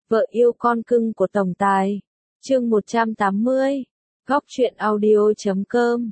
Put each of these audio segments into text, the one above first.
Vợ yêu con cưng của tổng tài. Chương 180. Góc truyện audio.com.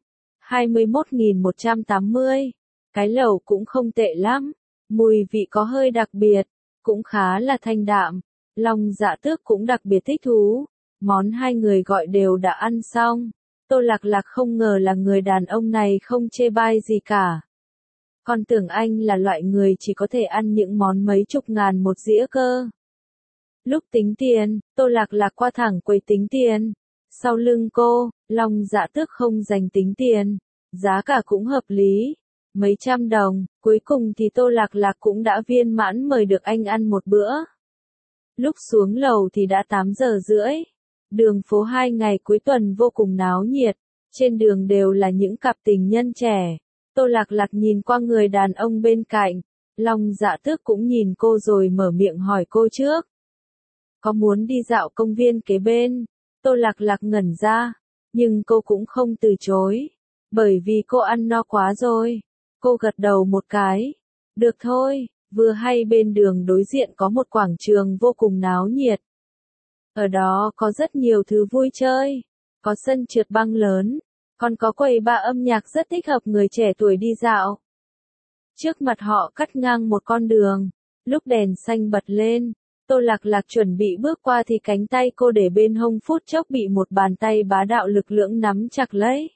21.180. Cái lẩu cũng không tệ lắm. Mùi vị có hơi đặc biệt. Cũng khá là thanh đạm. Long Dạ Tước cũng đặc biệt thích thú. Món hai người gọi đều đã ăn xong. Tô Lạc Lạc không ngờ là người đàn ông này không chê bai gì cả. Còn tưởng anh là loại người chỉ có thể ăn những món mấy chục ngàn một dĩa cơ. Lúc tính tiền, Tô Lạc Lạc qua thẳng quầy tính tiền. Sau lưng cô, Long Dạ Tước không dành tính tiền. Giá cả cũng hợp lý. Mấy trăm đồng, cuối cùng thì Tô Lạc Lạc cũng đã viên mãn mời được anh ăn một bữa. Lúc xuống lầu thì đã 8 giờ rưỡi. Đường phố 2 ngày cuối tuần vô cùng náo nhiệt. Trên đường đều là những cặp tình nhân trẻ. Tô Lạc Lạc nhìn qua người đàn ông bên cạnh. Long Dạ Tước cũng nhìn cô rồi mở miệng hỏi cô trước. Có muốn đi dạo công viên kế bên? Tô Lạc Lạc ngẩn ra. Nhưng cô cũng không từ chối. Bởi vì cô ăn no quá rồi. Cô gật đầu một cái. Được thôi, vừa hay bên đường đối diện có một quảng trường vô cùng náo nhiệt. Ở đó có rất nhiều thứ vui chơi. Có sân trượt băng lớn. Còn có quầy bar âm nhạc rất thích hợp người trẻ tuổi đi dạo. Trước mặt họ cắt ngang một con đường. Lúc đèn xanh bật lên, Tô Lạc Lạc chuẩn bị bước qua thì cánh tay cô để bên hông phút chốc bị một bàn tay bá đạo lực lưỡng nắm chặt lấy.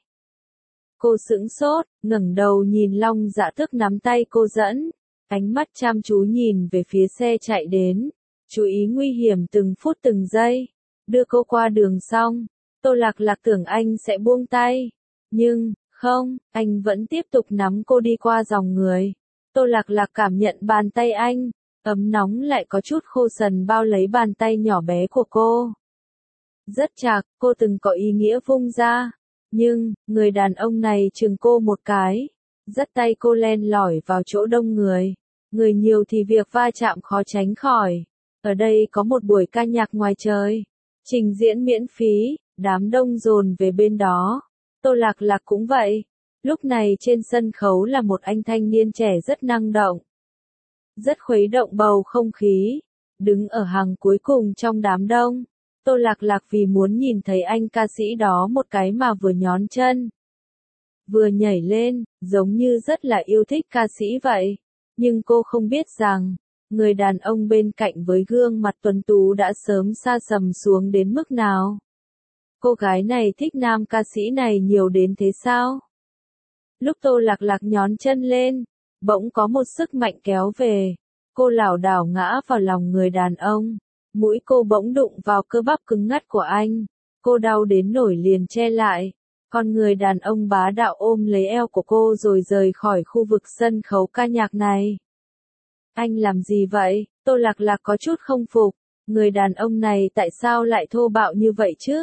Cô sững sốt, ngẩng đầu nhìn Long Dạ Tước nắm tay cô dẫn. Ánh mắt chăm chú nhìn về phía xe chạy đến. Chú ý nguy hiểm từng phút từng giây. Đưa cô qua đường xong, Tô Lạc Lạc tưởng anh sẽ buông tay. Nhưng, không, anh vẫn tiếp tục nắm cô đi qua dòng người. Tô Lạc Lạc cảm nhận bàn tay anh, ấm nóng lại có chút khô sần bao lấy bàn tay nhỏ bé của cô. Rất chạc, cô từng có ý nghĩa vung ra. Nhưng, người đàn ông này chừng cô một cái. Dắt tay cô len lỏi vào chỗ đông người. Người nhiều thì việc va chạm khó tránh khỏi. Ở đây có một buổi ca nhạc ngoài trời. Trình diễn miễn phí, đám đông dồn về bên đó. Tô Lạc Lạc cũng vậy. Lúc này trên sân khấu là một anh thanh niên trẻ rất năng động. Rất khuấy động bầu không khí. Đứng ở hàng cuối cùng trong đám đông. Tô Lạc Lạc vì muốn nhìn thấy anh ca sĩ đó một cái mà vừa nhón chân. Vừa nhảy lên, giống như rất là yêu thích ca sĩ vậy. Nhưng cô không biết rằng, người đàn ông bên cạnh với gương mặt tuấn tú đã sớm sa sầm xuống đến mức nào. Cô gái này thích nam ca sĩ này nhiều đến thế sao? Lúc Tô Lạc Lạc nhón chân lên, bỗng có một sức mạnh kéo về. Cô lảo đảo ngã vào lòng người đàn ông. Mũi cô bỗng đụng vào cơ bắp cứng ngắt của anh. Cô đau đến nổi liền che lại. Còn người đàn ông bá đạo ôm lấy eo của cô rồi rời khỏi khu vực sân khấu ca nhạc này. Anh làm gì vậy? Tô Lạc Lạc có chút không phục. Người đàn ông này tại sao lại thô bạo như vậy chứ?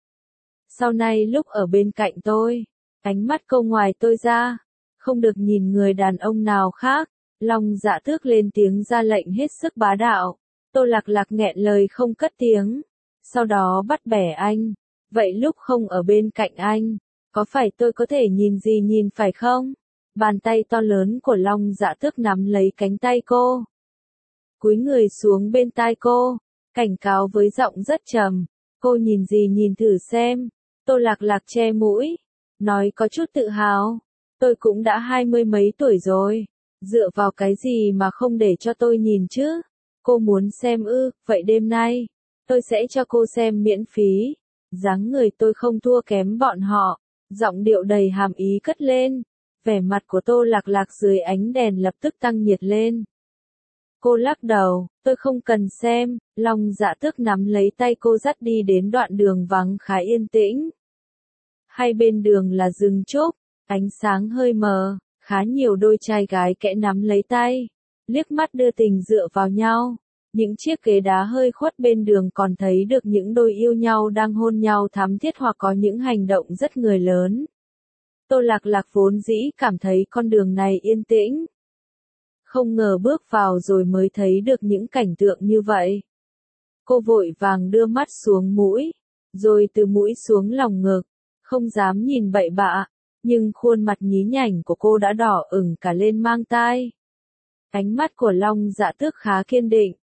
Sau này lúc ở bên cạnh tôi, ánh mắt cô ngoài tôi ra, không được nhìn người đàn ông nào khác. Long Dạ Tước lên tiếng ra lệnh hết sức bá đạo. Tô Lạc Lạc nghẹn lời không cất tiếng. Sau đó bắt bẻ anh. Vậy lúc không ở bên cạnh anh, có phải tôi có thể nhìn gì nhìn phải không? Bàn tay to lớn của Long Dạ Tước nắm lấy cánh tay cô. Cúi người xuống bên tai cô, cảnh cáo với giọng rất trầm. Cô nhìn gì nhìn thử xem. Tô Lạc Lạc che mũi, nói có chút tự hào. Tôi cũng đã 20 mấy tuổi rồi. Dựa vào cái gì mà không để cho tôi nhìn chứ? Cô muốn xem ư? Vậy đêm nay, tôi sẽ cho cô xem miễn phí. Dáng người tôi không thua kém bọn họ. Giọng điệu đầy hàm ý cất lên. Vẻ mặt của Tô Lạc Lạc dưới ánh đèn lập tức tăng nhiệt lên. Cô lắc đầu, tôi không cần xem. Long Dạ Tước nắm lấy tay cô dắt đi đến đoạn đường vắng khá yên tĩnh. Hai bên đường là rừng trúc, ánh sáng hơi mờ, khá nhiều đôi trai gái kẽ nắm lấy tay, liếc mắt đưa tình dựa vào nhau. Những chiếc ghế đá hơi khuất bên đường còn thấy được những đôi yêu nhau đang hôn nhau thắm thiết hoặc có những hành động rất người lớn. Tô Lạc Lạc vốn dĩ cảm thấy con đường này yên tĩnh. Không ngờ bước vào rồi mới thấy được những cảnh tượng như vậy. Cô vội vàng đưa mắt xuống mũi, rồi từ mũi xuống lòng ngực, không dám nhìn bậy bạ, nhưng khuôn mặt nhí nhảnh của cô đã đỏ ửng cả lên mang tai. Ánh mắt của Long Dạ Tước khá kiên định,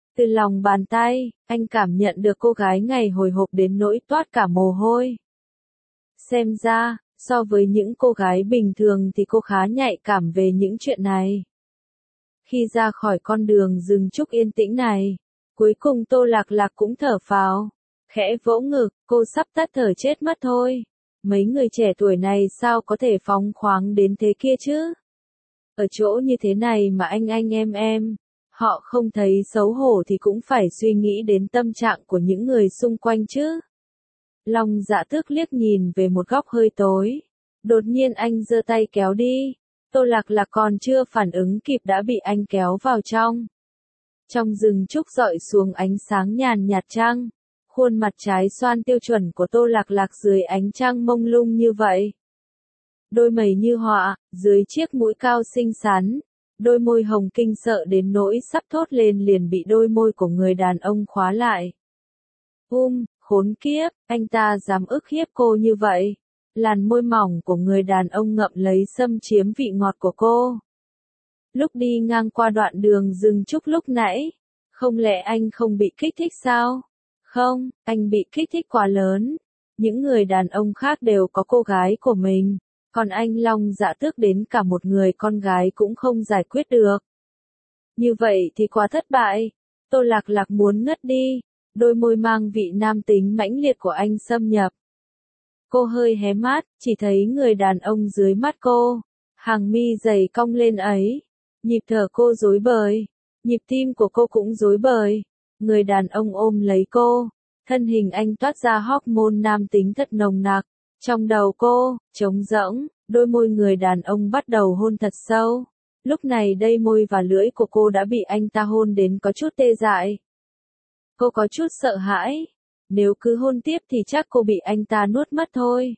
Từ lòng bàn tay, anh cảm nhận được cô gái ngày hồi hộp đến nỗi toát cả mồ hôi. Xem ra, so với những cô gái bình thường thì cô khá nhạy cảm về những chuyện này. Khi ra khỏi con đường rừng trúc yên tĩnh này, cuối cùng Tô Lạc Lạc cũng thở phào, khẽ vỗ ngực, cô sắp tắt thở chết mất thôi. Mấy người trẻ tuổi này sao có thể phóng khoáng đến thế kia chứ? Ở chỗ như thế này mà anh em, họ không thấy xấu hổ thì cũng phải suy nghĩ đến tâm trạng của những người xung quanh chứ. Long Dạ Tước liếc nhìn về một góc hơi tối. Đột nhiên anh giơ tay kéo đi. Tô Lạc Lạc còn chưa phản ứng kịp đã bị anh kéo vào trong. Trong rừng trúc rọi xuống ánh sáng nhàn nhạt trăng. Khuôn mặt trái xoan tiêu chuẩn của Tô Lạc Lạc dưới ánh trăng mông lung như vậy. Đôi mày như họa, dưới chiếc mũi cao xinh xắn. Đôi môi hồng kinh sợ đến nỗi sắp thốt lên liền bị đôi môi của người đàn ông khóa lại. Khốn kiếp, anh ta dám ức hiếp cô như vậy. Làn môi mỏng của người đàn ông ngậm lấy xâm chiếm vị ngọt của cô. Lúc đi ngang qua đoạn đường rừng trúc lúc nãy, không lẽ anh không bị kích thích sao? Không, anh bị kích thích quá lớn. Những người đàn ông khác đều có cô gái của mình, còn anh Long Dạ Tước đến cả một người con gái cũng không giải quyết được. Như vậy thì quá thất bại. Tô Lạc Lạc muốn ngất đi. Đôi môi mang vị nam tính mãnh liệt của anh xâm nhập. Cô hơi hé mắt, chỉ thấy người đàn ông dưới mắt cô. Hàng mi dày cong lên ấy. Nhịp thở cô rối bời. Nhịp tim của cô cũng rối bời. Người đàn ông ôm lấy cô. Thân hình anh toát ra hormone nam tính thật nồng nặc. Trong đầu cô, trống rỗng, đôi môi người đàn ông bắt đầu hôn thật sâu. Lúc này đây môi và lưỡi của cô đã bị anh ta hôn đến có chút tê dại. Cô có chút sợ hãi. Nếu cứ hôn tiếp thì chắc cô bị anh ta nuốt mất thôi.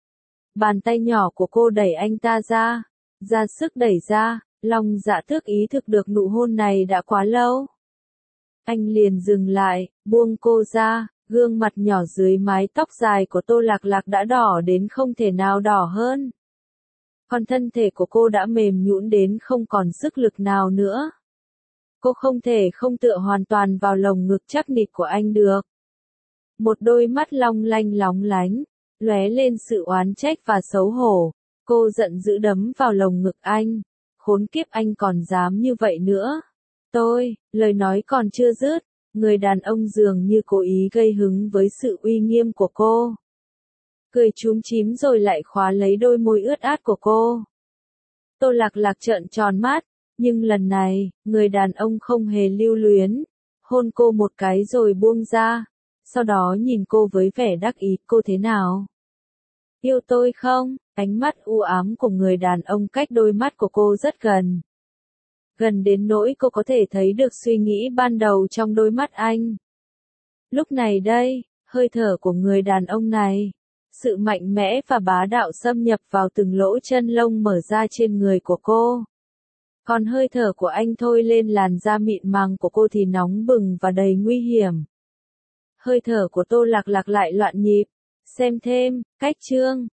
Bàn tay nhỏ của cô đẩy anh ta ra sức đẩy ra. Long Dạ Tước ý thức được nụ hôn này đã quá lâu. Anh liền dừng lại, buông cô ra, gương mặt nhỏ dưới mái tóc dài của Tô Lạc Lạc đã đỏ đến không thể nào đỏ hơn. Còn thân thể của cô đã mềm nhũn đến không còn sức lực nào nữa. Cô không thể không tựa hoàn toàn vào lồng ngực chắc nịch của anh được. Một đôi mắt long lanh lóng lánh, lóe lên sự oán trách và xấu hổ. Cô giận dữ đấm vào lồng ngực anh. Khốn kiếp, anh còn dám như vậy nữa. Lời nói còn chưa dứt, người đàn ông dường như cố ý gây hứng với sự uy nghiêm của cô. Cười chúm chím rồi lại khóa lấy đôi môi ướt át của cô. Tô Lạc Lạc trợn tròn mắt, nhưng lần này, người đàn ông không hề lưu luyến. Hôn cô một cái rồi buông ra. Sau đó nhìn cô với vẻ đắc ý, cô thế nào? Yêu tôi không? Ánh mắt u ám của người đàn ông cách đôi mắt của cô rất gần. Gần đến nỗi cô có thể thấy được suy nghĩ ban đầu trong đôi mắt anh. Lúc này đây, hơi thở của người đàn ông này, sự mạnh mẽ và bá đạo xâm nhập vào từng lỗ chân lông mở ra trên người của cô. Còn hơi thở của anh thôi lên làn da mịn màng của cô thì nóng bừng và đầy nguy hiểm. Hơi thở của Tô Lạc Lạc lại loạn nhịp. Xem thêm, cách chương.